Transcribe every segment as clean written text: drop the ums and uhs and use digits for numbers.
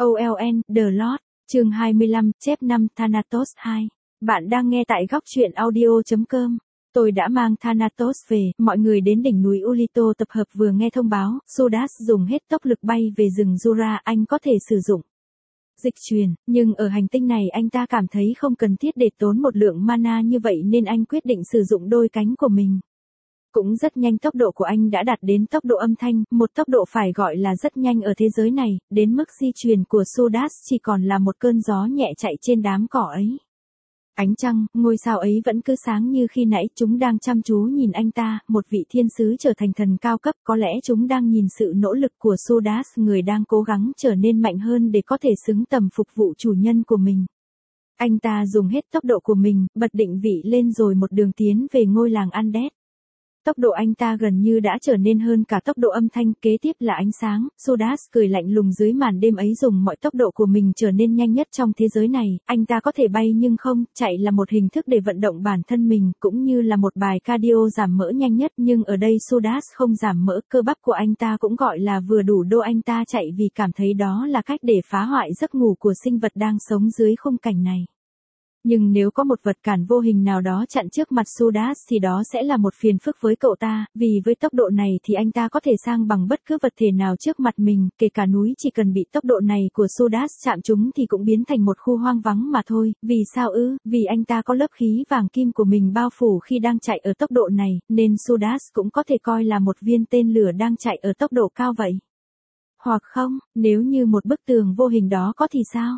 OLN, The Lord, chương 25, chép 5, Thanatos 2. Bạn đang nghe tại góc truyện audio.com. Tôi đã mang Thanatos về, mọi người đến đỉnh núi Ulito tập hợp vừa nghe thông báo, Sudas dùng hết tốc lực bay về rừng Jura, anh có thể sử dụng dịch truyền, nhưng ở hành tinh này anh ta cảm thấy không cần thiết để tốn một lượng mana như vậy nên anh quyết định sử dụng đôi cánh của mình. Cũng rất nhanh, tốc độ của anh đã đạt đến tốc độ âm thanh, một tốc độ phải gọi là rất nhanh ở thế giới này, đến mức di chuyển của Sudas chỉ còn là một cơn gió nhẹ chạy trên đám cỏ ấy. Ánh trăng, ngôi sao ấy vẫn cứ sáng như khi nãy, chúng đang chăm chú nhìn anh ta, một vị thiên sứ trở thành thần cao cấp, có lẽ chúng đang nhìn sự nỗ lực của Sudas, người đang cố gắng trở nên mạnh hơn để có thể xứng tầm phục vụ chủ nhân của mình. Anh ta dùng hết tốc độ của mình, bật định vị lên rồi một đường tiến về ngôi làng Undead. Tốc độ anh ta gần như đã trở nên hơn cả tốc độ âm thanh, kế tiếp là ánh sáng. Sudas cười lạnh lùng dưới màn đêm ấy, dùng mọi tốc độ của mình trở nên nhanh nhất trong thế giới này. Anh ta có thể bay nhưng không, chạy là một hình thức để vận động bản thân mình, cũng như là một bài cardio giảm mỡ nhanh nhất. Nhưng ở đây Sudas không giảm mỡ, cơ bắp của anh ta cũng gọi là vừa đủ đô. Anh ta chạy vì cảm thấy đó là cách để phá hoại giấc ngủ của sinh vật đang sống dưới khung cảnh này. Nhưng nếu có một vật cản vô hình nào đó chặn trước mặt Sudas thì đó sẽ là một phiền phức với cậu ta, vì với tốc độ này thì anh ta có thể sang bằng bất cứ vật thể nào trước mặt mình, kể cả núi, chỉ cần bị tốc độ này của Sudas chạm chúng thì cũng biến thành một khu hoang vắng mà thôi. Vì sao ư? Vì anh ta có lớp khí vàng kim của mình bao phủ khi đang chạy ở tốc độ này, nên Sudas cũng có thể coi là một viên tên lửa đang chạy ở tốc độ cao vậy. Hoặc không, nếu như một bức tường vô hình đó có thì sao?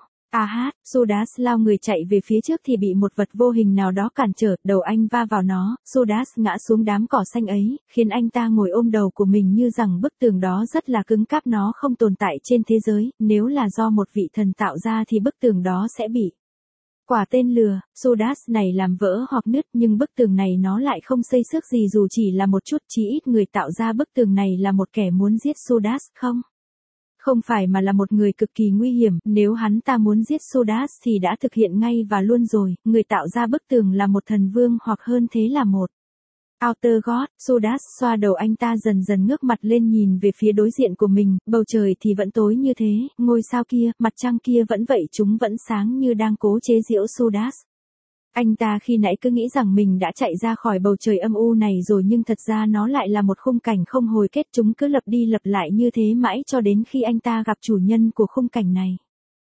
Sudas lao người chạy về phía trước thì bị một vật vô hình nào đó cản trở, đầu anh va vào nó, Sudas ngã xuống đám cỏ xanh ấy, khiến anh ta ngồi ôm đầu của mình như rằng bức tường đó rất là cứng cáp, nó không tồn tại trên thế giới, nếu là do một vị thần tạo ra thì bức tường đó sẽ bị quả tên lửa, Sudas này làm vỡ hoặc nứt, nhưng bức tường này nó lại không xây xước gì dù chỉ là một chút, chí ít người tạo ra bức tường này là một kẻ muốn giết Sudas không? Không phải mà là một người cực kỳ nguy hiểm, nếu hắn ta muốn giết Sudas thì đã thực hiện ngay và luôn rồi, người tạo ra bức tường là một thần vương hoặc hơn thế là một Outer God. Sudas xoa đầu, anh ta dần dần ngước mặt lên nhìn về phía đối diện của mình, bầu trời thì vẫn tối như thế, ngôi sao kia, mặt trăng kia vẫn vậy, chúng vẫn sáng như đang cố chế giễu Sudas. Anh ta khi nãy cứ nghĩ rằng mình đã chạy ra khỏi bầu trời âm u này rồi, nhưng thật ra nó lại là một khung cảnh không hồi kết, chúng cứ lặp đi lặp lại như thế mãi cho đến khi anh ta gặp chủ nhân của khung cảnh này.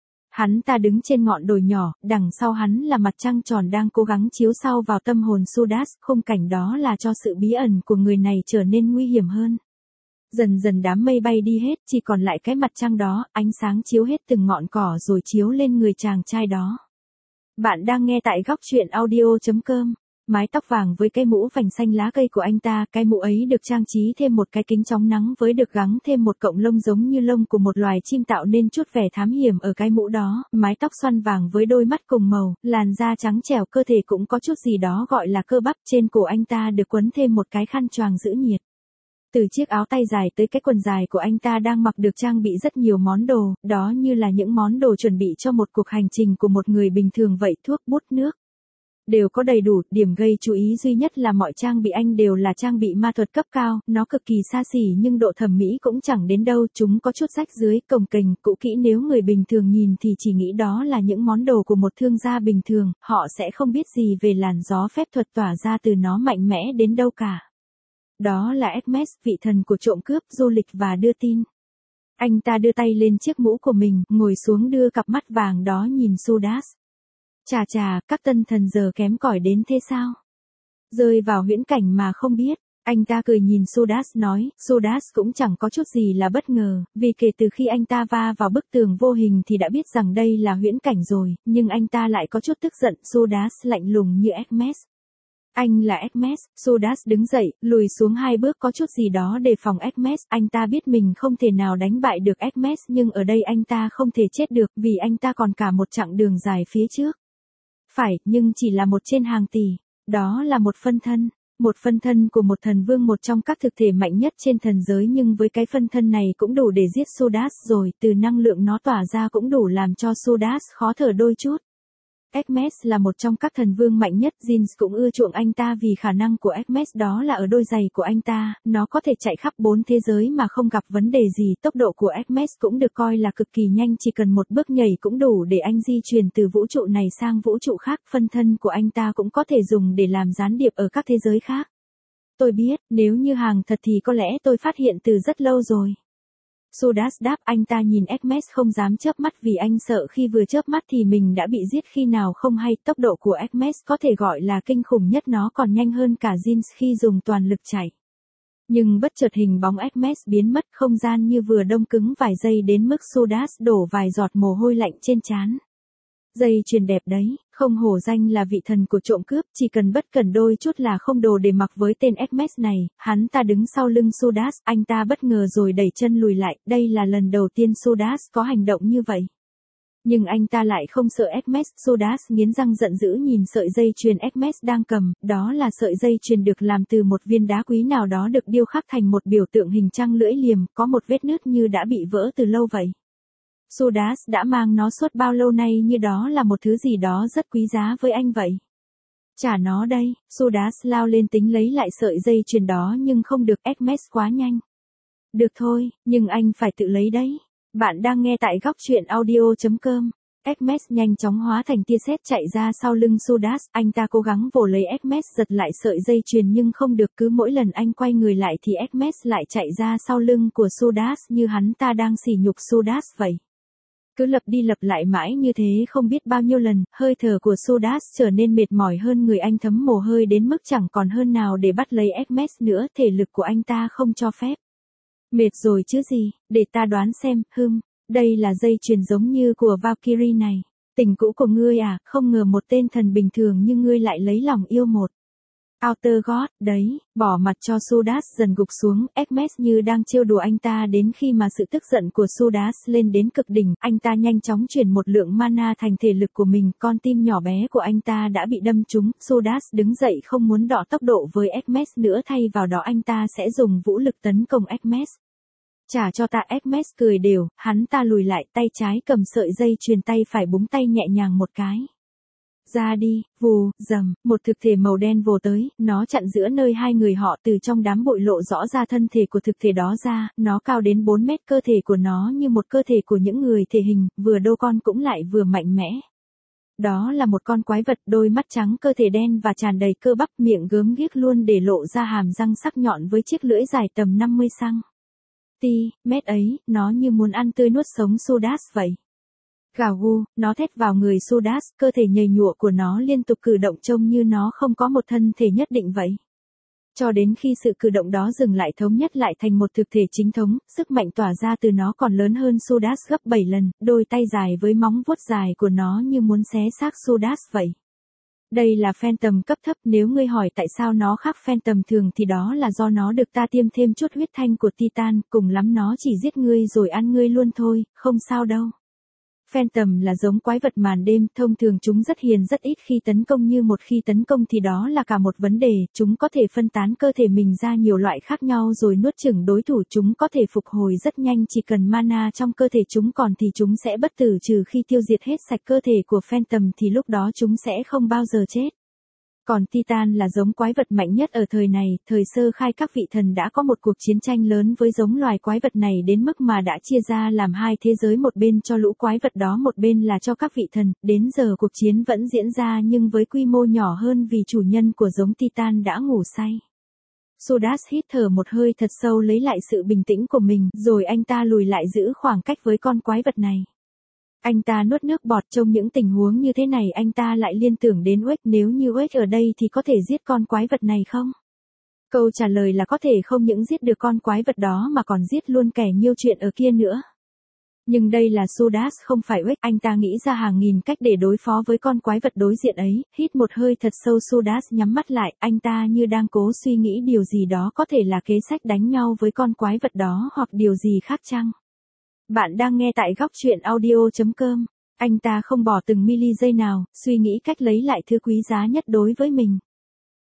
Hắn ta đứng trên ngọn đồi nhỏ, đằng sau hắn là mặt trăng tròn đang cố gắng chiếu sau vào tâm hồn Sudas, khung cảnh đó là cho sự bí ẩn của người này trở nên nguy hiểm hơn. Dần dần đám mây bay đi hết, chỉ còn lại cái mặt trăng đó, ánh sáng chiếu hết từng ngọn cỏ rồi chiếu lên người chàng trai đó. Bạn đang nghe tại góc truyện audio.com. Mái tóc vàng với cái mũ vành xanh lá cây của anh ta, cái mũ ấy được trang trí thêm một cái kính chắn nắng với được gắn thêm một cọng lông giống như lông của một loài chim tạo nên chút vẻ thám hiểm ở cái mũ đó, mái tóc xoăn vàng với đôi mắt cùng màu, làn da trắng trẻo, cơ thể cũng có chút gì đó gọi là cơ bắp, trên cổ anh ta được quấn thêm một cái khăn choàng giữ nhiệt. Từ chiếc áo tay dài tới cái quần dài của anh ta đang mặc được trang bị rất nhiều món đồ, đó như là những món đồ chuẩn bị cho một cuộc hành trình của một người bình thường vậy, thuốc, bút, nước. Đều có đầy đủ, điểm gây chú ý duy nhất là mọi trang bị anh đều là trang bị ma thuật cấp cao, nó cực kỳ xa xỉ nhưng độ thẩm mỹ cũng chẳng đến đâu, chúng có chút rách dưới, cồng kềnh, cũ kỹ, nếu người bình thường nhìn thì chỉ nghĩ đó là những món đồ của một thương gia bình thường, họ sẽ không biết gì về làn gió phép thuật tỏa ra từ nó mạnh mẽ đến đâu cả. Đó là Hermes, vị thần của trộm cướp, du lịch và đưa tin. Anh ta đưa tay lên chiếc mũ của mình, ngồi xuống đưa cặp mắt vàng đó nhìn Sudas. Chà, các tân thần giờ kém cỏi đến thế sao? Rơi vào huyễn cảnh mà không biết. Anh ta cười nhìn Sudas nói, Sudas cũng chẳng có chút gì là bất ngờ, vì kể từ khi anh ta va vào bức tường vô hình thì đã biết rằng đây là huyễn cảnh rồi, nhưng anh ta lại có chút tức giận. Sudas lạnh lùng như Hermes. Anh là Hermes. Sudas đứng dậy, lùi xuống 2 bước, có chút gì đó đề phòng Hermes, anh ta biết mình không thể nào đánh bại được Hermes, nhưng ở đây anh ta không thể chết được, vì anh ta còn cả một chặng đường dài phía trước. Phải, nhưng chỉ là một trên hàng tỷ. Đó là một phân thân. Một phân thân của một thần vương, một trong các thực thể mạnh nhất trên thần giới, nhưng với cái phân thân này cũng đủ để giết Sudas rồi, từ năng lượng nó tỏa ra cũng đủ làm cho Sudas khó thở đôi chút. Hermes là một trong các thần vương mạnh nhất, Jeans cũng ưa chuộng anh ta vì khả năng của Hermes đó là ở đôi giày của anh ta, nó có thể chạy khắp 4 thế giới mà không gặp vấn đề gì. Tốc độ của Hermes cũng được coi là cực kỳ nhanh, chỉ cần một bước nhảy cũng đủ để anh di chuyển từ vũ trụ này sang vũ trụ khác. Phân thân của anh ta cũng có thể dùng để làm gián điệp ở các thế giới khác. Tôi biết, nếu như hàng thật thì có lẽ tôi phát hiện từ rất lâu rồi. Sudas đáp, anh ta nhìn Hermes không dám chớp mắt vì anh sợ khi vừa chớp mắt thì mình đã bị giết khi nào không hay. Tốc độ của Hermes có thể gọi là kinh khủng nhất, nó còn nhanh hơn cả Jeans khi dùng toàn lực chạy. Nhưng bất chợt hình bóng Hermes biến mất, không gian như vừa đông cứng vài giây đến mức Sudas đổ vài giọt mồ hôi lạnh trên trán. Dây chuyền đẹp đấy, không hổ danh là vị thần của trộm cướp, chỉ cần bất cẩn đôi chút là không đồ để mặc với tên Hermes này. Hắn ta đứng sau lưng Sudas, anh ta bất ngờ rồi đẩy chân lùi lại, đây là lần đầu tiên Sudas có hành động như vậy. Nhưng anh ta lại không sợ Hermes, Sudas nghiến răng giận dữ nhìn sợi dây chuyền Hermes đang cầm, đó là sợi dây chuyền được làm từ một viên đá quý nào đó được điêu khắc thành một biểu tượng hình trăng lưỡi liềm, có một vết nứt như đã bị vỡ từ lâu vậy. Sudas đã mang nó suốt bao lâu nay như đó là một thứ gì đó rất quý giá với anh vậy. Trả nó đây, Sudas lao lên tính lấy lại sợi dây chuyền đó nhưng không được, Hermes quá nhanh. Được thôi, nhưng anh phải tự lấy đấy. Bạn đang nghe tại góc truyện audio.com. Hermes nhanh chóng hóa thành tia sét chạy ra sau lưng Sudas, anh ta cố gắng vồ lấy Hermes giật lại sợi dây chuyền nhưng không được, cứ mỗi lần anh quay người lại thì Hermes lại chạy ra sau lưng của Sudas như hắn ta đang sỉ nhục Sudas vậy. Cứ lặp đi lặp lại mãi như thế không biết bao nhiêu lần, hơi thở của Sudas trở nên mệt mỏi hơn người, anh thấm mồ hôi đến mức chẳng còn hơn nào để bắt lấy Hermes nữa, thể lực của anh ta không cho phép. Mệt rồi chứ gì, để ta đoán xem, đây là dây chuyền giống như của Valkyrie này. Tình cũ của ngươi à, không ngờ một tên thần bình thường như ngươi lại lấy lòng yêu một Outer God, đấy, bỏ mặt cho Sudas dần gục xuống, Hermes như đang trêu đùa anh ta đến khi mà sự tức giận của Sudas lên đến cực đỉnh, anh ta nhanh chóng chuyển một lượng mana thành thể lực của mình, con tim nhỏ bé của anh ta đã bị đâm trúng, Sudas đứng dậy không muốn đọ tốc độ với Hermes nữa, thay vào đó anh ta sẽ dùng vũ lực tấn công Hermes. Trả cho ta, Hermes cười đều, hắn ta lùi lại, tay trái cầm sợi dây chuyền, tay phải búng tay nhẹ nhàng một cái. Ra đi, vù, rầm, một thực thể màu đen vồ tới, nó chặn giữa nơi hai người họ, từ trong đám bụi lộ rõ ra thân thể của thực thể đó ra, nó cao đến 4 mét, cơ thể của nó như một cơ thể của những người thể hình, vừa đô con cũng lại vừa mạnh mẽ. Đó là một con quái vật, đôi mắt trắng, cơ thể đen và tràn đầy cơ bắp, miệng gớm ghiếc luôn để lộ ra hàm răng sắc nhọn với chiếc lưỡi dài tầm 50 cm ấy, nó như muốn ăn tươi nuốt sống Sudas vậy. Gào gu, nó thét vào người Sudas, cơ thể nhầy nhụa của nó liên tục cử động trông như nó không có một thân thể nhất định vậy. Cho đến khi sự cử động đó dừng lại, thống nhất lại thành một thực thể chính thống, sức mạnh tỏa ra từ nó còn lớn hơn Sudas gấp 7 lần, đôi tay dài với móng vuốt dài của nó như muốn xé xác Sudas vậy. Đây là Phantom cấp thấp, nếu ngươi hỏi tại sao nó khác Phantom thường thì đó là do nó được ta tiêm thêm chút huyết thanh của Titan, cùng lắm nó chỉ giết ngươi rồi ăn ngươi luôn thôi, không sao đâu. Phantom là giống quái vật màn đêm, thông thường chúng rất hiền, rất ít khi tấn công, như một khi tấn công thì đó là cả một vấn đề, chúng có thể phân tán cơ thể mình ra nhiều loại khác nhau rồi nuốt chửng đối thủ, chúng có thể phục hồi rất nhanh, chỉ cần mana trong cơ thể chúng còn thì chúng sẽ bất tử, trừ khi tiêu diệt hết sạch cơ thể của Phantom thì lúc đó chúng sẽ không bao giờ chết. Còn Titan là giống quái vật mạnh nhất ở thời này, thời sơ khai các vị thần đã có một cuộc chiến tranh lớn với giống loài quái vật này đến mức mà đã chia ra làm hai thế giới, một bên cho lũ quái vật đó, một bên là cho các vị thần, đến giờ cuộc chiến vẫn diễn ra nhưng với quy mô nhỏ hơn vì chủ nhân của giống Titan đã ngủ say. Sudas hít thở một hơi thật sâu lấy lại sự bình tĩnh của mình, rồi anh ta lùi lại giữ khoảng cách với con quái vật này. Anh ta nuốt nước bọt, trong những tình huống như thế này anh ta lại liên tưởng đến Uếch, nếu như Uếch ở đây thì có thể giết con quái vật này không? Câu trả lời là có thể, không những giết được con quái vật đó mà còn giết luôn kẻ nhiêu chuyện ở kia nữa. Nhưng đây là Sudas không phải Uếch, anh ta nghĩ ra hàng nghìn cách để đối phó với con quái vật đối diện ấy, hít một hơi thật sâu, Sudas nhắm mắt lại, anh ta như đang cố suy nghĩ điều gì đó, có thể là kế sách đánh nhau với con quái vật đó hoặc điều gì khác chăng? Bạn đang nghe tại góc truyện audio.com. Anh ta không bỏ từng mili giây nào, suy nghĩ cách lấy lại thứ quý giá nhất đối với mình.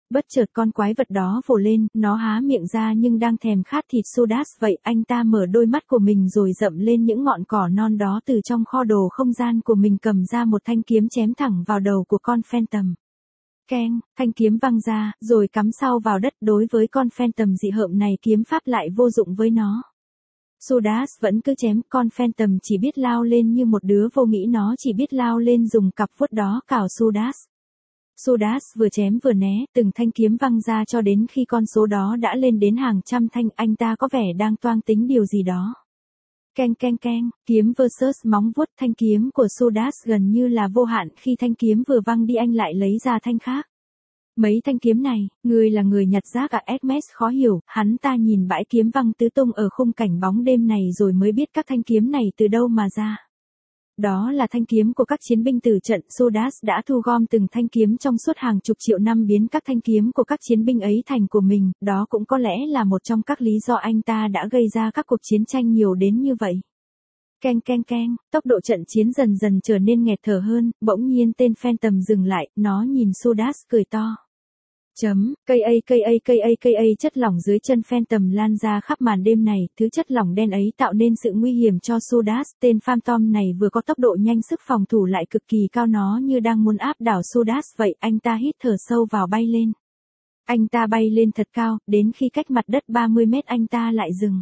Bất chợt con quái vật đó vồ lên, nó há miệng ra nhưng đang thèm khát thịt Judas vậy anh ta mở đôi mắt của mình rồi dậm lên những ngọn cỏ non đó từ trong kho đồ không gian của mình cầm ra một thanh kiếm chém thẳng vào đầu của con Phantom. Keng, thanh kiếm văng ra, rồi cắm sau vào đất đối với con Phantom dị hợm này kiếm pháp lại vô dụng với nó. Judas vẫn cứ chém, con Phantom chỉ biết lao lên như một đứa vô nghĩ nó chỉ biết lao lên dùng cặp vuốt đó cào Judas. Judas vừa chém vừa né, từng thanh kiếm văng ra cho đến khi con số đó đã lên đến hàng trăm thanh, anh ta có vẻ đang toan tính điều gì đó. Keng keng keng, kiếm versus móng vuốt, thanh kiếm của Judas gần như là vô hạn khi thanh kiếm vừa văng đi anh lại lấy ra thanh khác. Mấy thanh kiếm này, người là người nhặt rác à? Hermes khó hiểu, hắn ta nhìn bãi kiếm văng tứ tung ở khung cảnh bóng đêm này rồi mới biết các thanh kiếm này từ đâu mà ra. Đó là thanh kiếm của các chiến binh tử trận. Judas đã thu gom từng thanh kiếm trong suốt hàng chục triệu năm biến các thanh kiếm của các chiến binh ấy thành của mình, đó cũng có lẽ là một trong các lý do anh ta đã gây ra các cuộc chiến tranh nhiều đến như vậy. Keng keng keng, tốc độ trận chiến dần dần trở nên nghẹt thở hơn, bỗng nhiên tên Phantom dừng lại, nó nhìn Judas cười to. KA chất lỏng dưới chân Phantom lan ra khắp màn đêm này, thứ chất lỏng đen ấy tạo nên sự nguy hiểm cho Judas, tên Phantom này vừa có tốc độ nhanh sức phòng thủ lại cực kỳ cao nó như đang muốn áp đảo Judas vậy, anh ta hít thở sâu vào bay lên. Anh ta bay lên thật cao, đến khi cách mặt đất 30 mét anh ta lại dừng.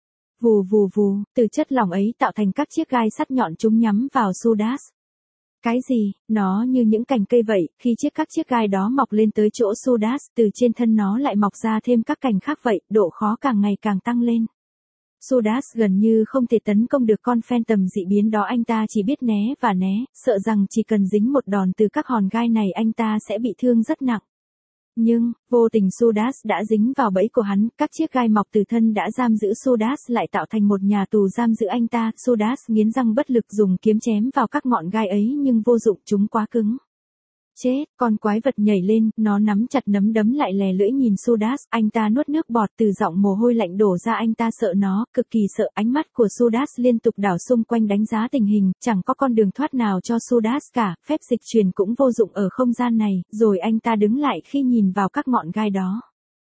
Vù vù vù, từ chất lỏng ấy tạo thành các chiếc gai sắt nhọn chúng nhắm vào Judas. Cái gì, nó như những cành cây vậy, khi các chiếc gai đó mọc lên tới chỗ Judas, từ trên thân nó lại mọc ra thêm các cành khác vậy, độ khó càng ngày càng tăng lên. Judas gần như không thể tấn công được con Phantom dị biến đó, anh ta chỉ biết né và né, sợ rằng chỉ cần dính một đòn từ các hòn gai này anh ta sẽ bị thương rất nặng. Nhưng, vô tình Judas đã dính vào bẫy của hắn, các chiếc gai mọc từ thân đã giam giữ Judas lại tạo thành một nhà tù giam giữ anh ta. Judas nghiến răng bất lực dùng kiếm chém vào các ngọn gai ấy nhưng vô dụng, chúng quá cứng. Chết, con quái vật nhảy lên, nó nắm chặt nắm đấm lại lè lưỡi nhìn Judas, anh ta nuốt nước bọt từ giọng mồ hôi lạnh đổ ra, anh ta sợ nó, cực kỳ sợ. Ánh mắt của Judas liên tục đảo xung quanh đánh giá tình hình, chẳng có con đường thoát nào cho Judas cả, phép dịch truyền cũng vô dụng ở không gian này, rồi anh ta đứng lại khi nhìn vào các ngọn gai đó.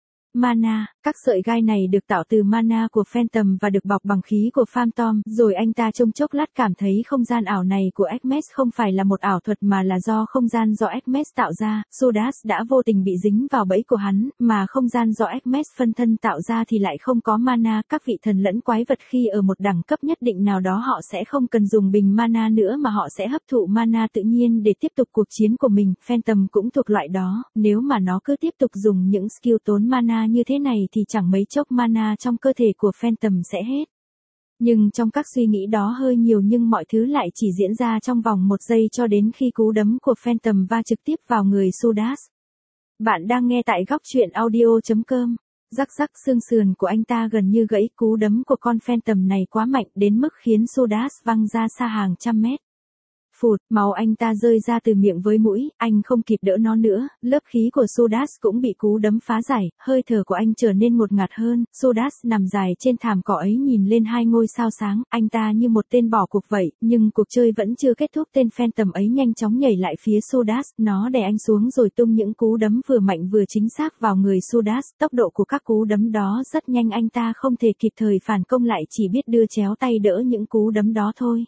Mana, các sợi gai này được tạo từ mana của Phantom và được bọc bằng khí của Phantom, rồi anh ta trong chốc lát cảm thấy không gian ảo này của Hermes không phải là một ảo thuật mà là do không gian do Hermes tạo ra. Judas đã vô tình bị dính vào bẫy của hắn, mà không gian do Hermes phân thân tạo ra thì lại không có mana. Các vị thần lẫn quái vật khi ở một đẳng cấp nhất định nào đó họ sẽ không cần dùng bình mana nữa mà họ sẽ hấp thụ mana tự nhiên để tiếp tục cuộc chiến của mình. Phantom cũng thuộc loại đó, nếu mà nó cứ tiếp tục dùng những skill tốn mana như thế này thì chẳng mấy chốc mana trong cơ thể của Phantom sẽ hết. Nhưng trong các suy nghĩ đó hơi nhiều nhưng mọi thứ lại chỉ diễn ra trong vòng 1 giây cho đến khi cú đấm của Phantom va trực tiếp vào người Judas. Bạn đang nghe tại góc truyện audio.com. Rắc rắc, xương sườn của anh ta gần như gãy, cú đấm của con Phantom này quá mạnh đến mức khiến Judas văng ra xa hàng trăm mét. Phụt, máu anh ta rơi ra từ miệng với mũi, anh không kịp đỡ nó nữa, lớp khí của Judas cũng bị cú đấm phá giải, hơi thở của anh trở nên ngột ngạt hơn. Judas nằm dài trên thảm cỏ ấy nhìn lên 2 ngôi sao sáng, anh ta như một tên bỏ cuộc vậy, nhưng cuộc chơi vẫn chưa kết thúc. Tên Phantom ấy nhanh chóng nhảy lại phía Judas, nó đè anh xuống rồi tung những cú đấm vừa mạnh vừa chính xác vào người Judas. Tốc độ của các cú đấm đó rất nhanh, anh ta không thể kịp thời phản công lại, chỉ biết đưa chéo tay đỡ những cú đấm đó thôi.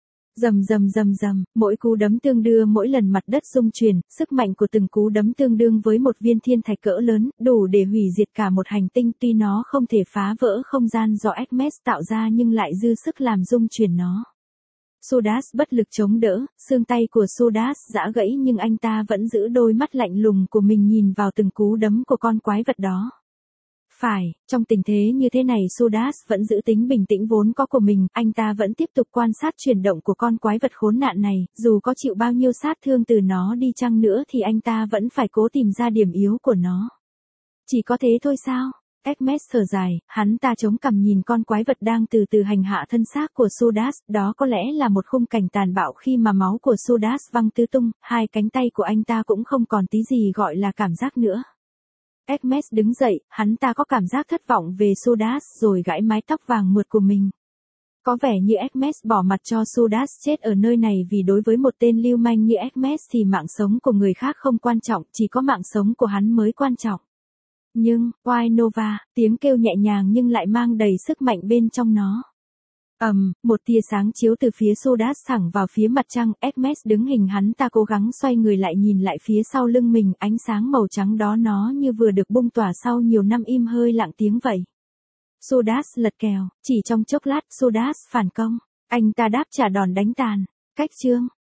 Rầm rầm rầm rầm, mỗi cú đấm tương đương mỗi lần mặt đất rung chuyển, sức mạnh của từng cú đấm tương đương với một viên thiên thạch cỡ lớn, đủ để hủy diệt cả một hành tinh. Tuy nó không thể phá vỡ không gian do Hermes tạo ra nhưng lại dư sức làm rung chuyển nó. Judas bất lực chống đỡ, xương tay của Judas giã gãy nhưng anh ta vẫn giữ đôi mắt lạnh lùng của mình nhìn vào từng cú đấm của con quái vật đó. Phải, trong tình thế như thế này Judas vẫn giữ tính bình tĩnh vốn có của mình, anh ta vẫn tiếp tục quan sát chuyển động của con quái vật khốn nạn này, dù có chịu bao nhiêu sát thương từ nó đi chăng nữa thì anh ta vẫn phải cố tìm ra điểm yếu của nó. Chỉ có thế thôi sao? Hermes thở dài, hắn ta chống cằm nhìn con quái vật đang từ từ hành hạ thân xác của Judas, đó có lẽ là một khung cảnh tàn bạo khi mà máu của Judas văng tứ tung, 2 cánh tay của anh ta cũng không còn tí gì gọi là cảm giác nữa. Hermes đứng dậy, hắn ta có cảm giác thất vọng về Judas rồi gãi mái tóc vàng mượt của mình. Có vẻ như Hermes bỏ mặt cho Judas chết ở nơi này vì đối với một tên lưu manh như Hermes thì mạng sống của người khác không quan trọng, chỉ có mạng sống của hắn mới quan trọng. Nhưng, White Nova, tiếng kêu nhẹ nhàng nhưng lại mang đầy sức mạnh bên trong nó. Một tia sáng chiếu từ phía Judas thẳng vào phía mặt trăng, Hermes đứng hình hắn ta cố gắng xoay người lại nhìn lại phía sau lưng mình, ánh sáng màu trắng đó nó như vừa được bung tỏa sau nhiều năm im hơi lặng tiếng vậy. Judas lật kèo, chỉ trong chốc lát, Judas phản công, anh ta đáp trả đòn đánh tàn. Cách chương